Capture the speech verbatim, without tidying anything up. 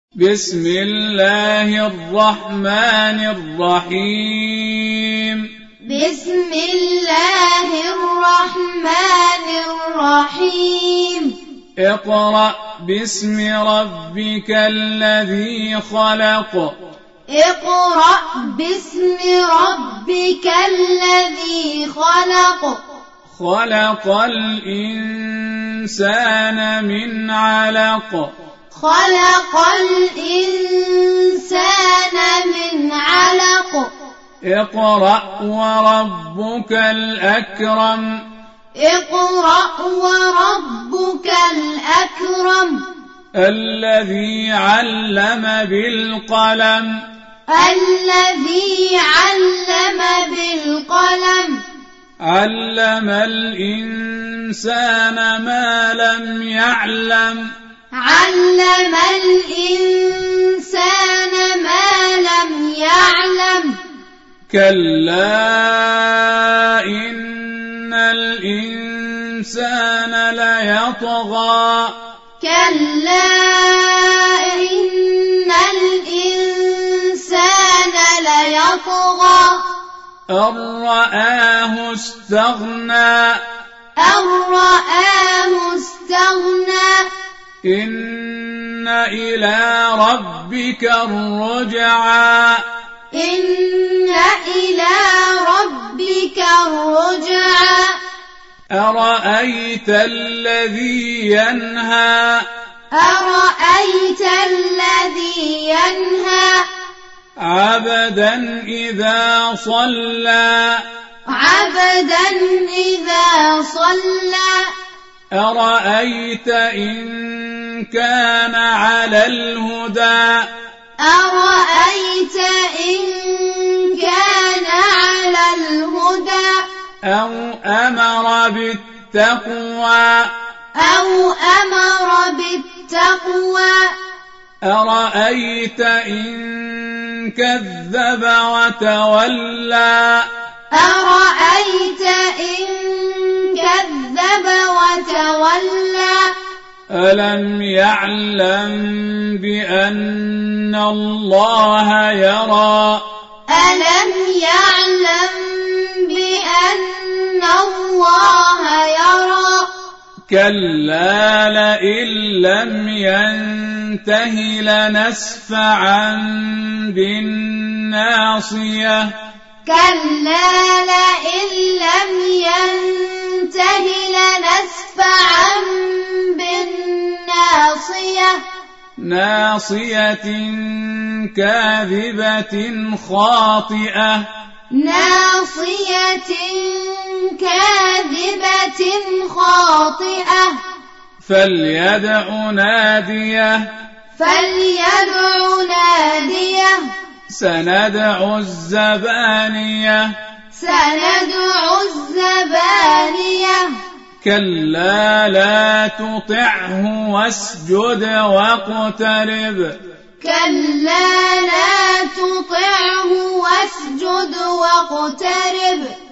بسم الله الرحمن الرحيم بسم الله الرحمن الرحيم اقرأ باسم ربك الذي خلق اقرأ باسم ربك الذي خلق خلق الإنسان من علق خلق الإنسان من علق اقرأ وربك الأكرم اقرأ وربك الأكرم الذي علم بالقلم الذي علم بالقلم علم الإنسان ما لم يعلم علم الإنسان ما لم يعلم كلا إن الإنسان ليطغى كلا إن الإنسان ليطغى أن رآه استغنى أن رآه استغنى إن إلى ربك الرجعى إن إلى ربك الرجعى أرأيت الذي ينهى أرأيت الذي ينهى عبدا إذا صلى عبدا إذا صلى أرأيت إن كان على الهدى أرأيت إن كان على الهدى أو أمر بالتقوى أو أمر بالتقوى أرأيت إن كذب وتولى أرأيت إن كذب وتولى ألم يعلم بأن الله يرى ألم يعلم بأن الله يرى كلا لئن لم ينته لنسفعا بالناصية كلا لئن لم ينته لنسفعا بالناصية ناصية كاذبة خاطئة ناصية كاذبة خاطئة فليدع ناديه فليدع ناديه سندع الزبانية سندع الزبانية كلا لا تطعه واسجد واقترب كلا لا تطعه واسجد واقترب